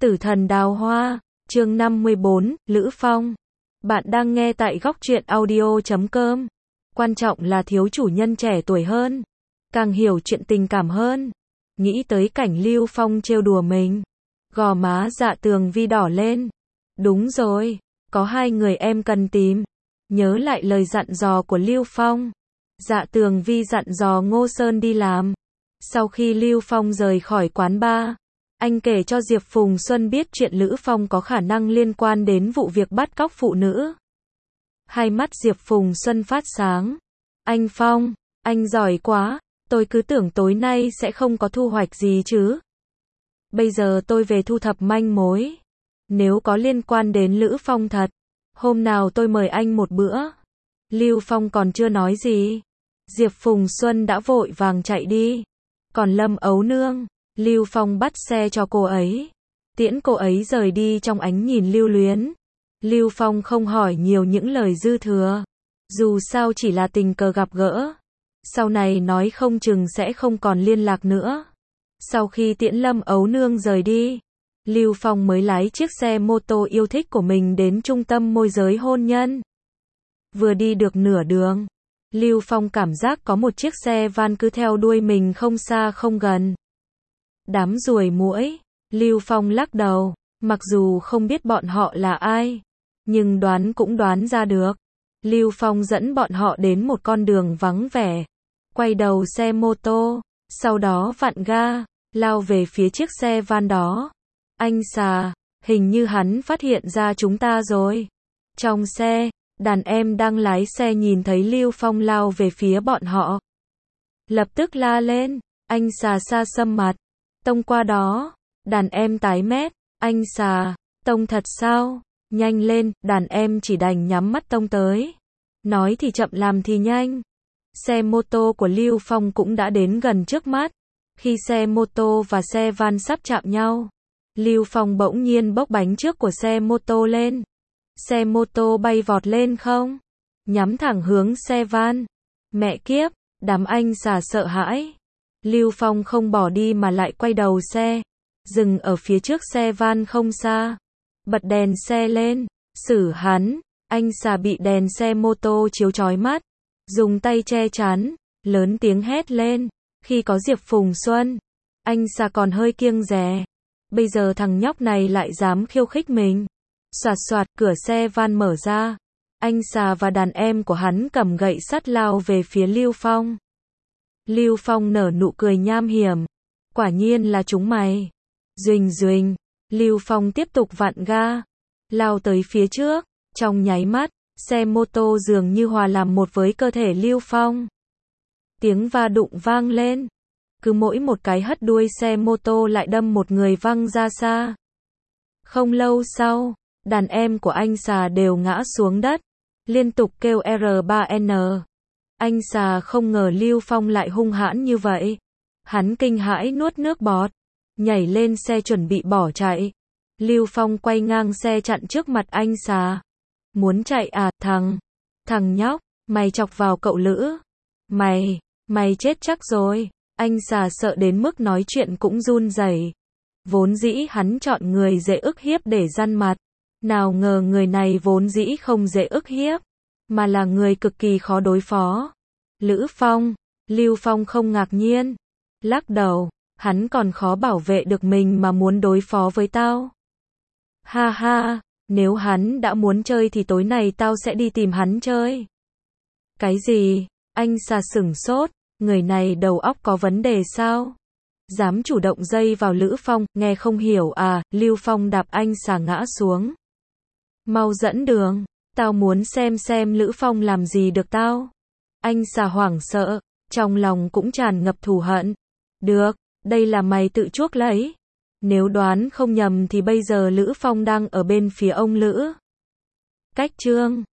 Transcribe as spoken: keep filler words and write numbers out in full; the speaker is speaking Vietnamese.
Tử thần đào hoa, chương năm mươi bốn, Lữ Phong. Bạn đang nghe tại góc truyện audio chấm com. Quan trọng là thiếu chủ nhân trẻ tuổi hơn, càng hiểu chuyện tình cảm hơn. Nghĩ tới cảnh Lưu Phong trêu đùa mình, gò má Dạ Tường Vi đỏ lên. Đúng rồi, có hai người em cần tìm. Nhớ lại lời dặn dò của Lưu Phong, Dạ Tường Vi dặn dò Ngô Sơn đi làm. Sau khi Lưu Phong rời khỏi quán bar, anh kể cho Diệp Phùng Xuân biết chuyện Lữ Phong có khả năng liên quan đến vụ việc bắt cóc phụ nữ. Hai mắt Diệp Phùng Xuân phát sáng. Anh Phong, anh giỏi quá, tôi cứ tưởng tối nay sẽ không có thu hoạch gì chứ. Bây giờ tôi về thu thập manh mối. Nếu có liên quan đến Lữ Phong thật, hôm nào tôi mời anh một bữa. Lưu Phong còn chưa nói gì, Diệp Phùng Xuân đã vội vàng chạy đi. Còn Lâm Ấu Nương, Lưu Phong bắt xe cho cô ấy, tiễn cô ấy rời đi trong ánh nhìn lưu luyến. Lưu Phong không hỏi nhiều những lời dư thừa, dù sao chỉ là tình cờ gặp gỡ, sau này nói không chừng sẽ không còn liên lạc nữa. Sau khi tiễn Lâm Ấu Nương rời đi, Lưu Phong mới lái chiếc xe mô tô yêu thích của mình đến trung tâm môi giới hôn nhân. Vừa đi được nửa đường, Lưu Phong cảm giác có một chiếc xe van cứ theo đuôi mình không xa không gần. Đám ruồi muỗi, Lưu Phong lắc đầu, mặc dù không biết bọn họ là ai, nhưng đoán cũng đoán ra được. Lưu Phong dẫn bọn họ đến một con đường vắng vẻ, quay đầu xe mô tô, sau đó vặn ga, lao về phía chiếc xe van đó. Anh xà, hình như hắn phát hiện ra chúng ta rồi. Trong xe, đàn em đang lái xe nhìn thấy Lưu Phong lao về phía bọn họ, lập tức la lên, anh xà xa xăm mặt, tông qua đó. Đàn em tái mét, anh xà, tông thật sao? Nhanh lên, đàn em chỉ đành nhắm mắt tông tới. Nói thì chậm làm thì nhanh. Xe mô tô của Lưu Phong cũng đã đến gần trước mắt. Khi xe mô tô và xe van sắp chạm nhau, Lưu Phong bỗng nhiên bốc bánh trước của xe mô tô lên. Xe mô tô bay vọt lên không, nhắm thẳng hướng xe van. Mẹ kiếp, đám anh xà sợ hãi. Lưu Phong không bỏ đi mà lại quay đầu xe, dừng ở phía trước xe van không xa, bật đèn xe lên, xử hắn. Anh xà bị đèn xe mô tô chiếu chói mắt, dùng tay che chắn, lớn tiếng hét lên. Khi có Diệp Phùng Xuân, anh xà còn hơi kiêng dè. Bây giờ thằng nhóc này lại dám khiêu khích mình. Xoạt xoạt, cửa xe van mở ra. Anh xà và đàn em của hắn cầm gậy sắt lao về phía Lưu Phong. Lưu Phong nở nụ cười nham hiểm. Quả nhiên là chúng mày. Duỳnh duỳnh, Lưu Phong tiếp tục vặn ga, lao tới phía trước. Trong nháy mắt, xe mô tô dường như hòa làm một với cơ thể Lưu Phong. Tiếng va đụng vang lên. Cứ mỗi một cái hất đuôi xe mô tô lại đâm một người văng ra xa. Không lâu sau, đàn em của anh xà đều ngã xuống đất, liên tục kêu R ba N. Anh xà không ngờ Lưu Phong lại hung hãn như vậy. Hắn kinh hãi nuốt nước bọt, nhảy lên xe chuẩn bị bỏ chạy. Lưu Phong quay ngang xe chặn trước mặt anh xà. Muốn chạy à, thằng, thằng nhóc, mày chọc vào cậu Lữ. Mày, mày chết chắc rồi. Anh xà sợ đến mức nói chuyện cũng run rẩy. Vốn dĩ hắn chọn người dễ ức hiếp để răn mặt. Nào ngờ người này vốn dĩ không dễ ức hiếp, mà là người cực kỳ khó đối phó. Lữ Phong, Lưu Phong không ngạc nhiên, lắc đầu, hắn còn khó bảo vệ được mình mà muốn đối phó với tao. Ha ha, nếu hắn đã muốn chơi thì tối nay tao sẽ đi tìm hắn chơi. Cái gì? Anh xà sửng sốt, người này đầu óc có vấn đề sao? Dám chủ động dây vào Lữ Phong, nghe không hiểu à? Lưu Phong đạp anh xà ngã xuống. Mau dẫn đường, tao muốn xem xem Lữ Phong làm gì được tao. Anh xà hoảng sợ, trong lòng cũng tràn ngập thù hận. Được, đây là mày tự chuốc lấy. Nếu đoán không nhầm thì bây giờ Lữ Phong đang ở bên phía ông Lữ. Cách chương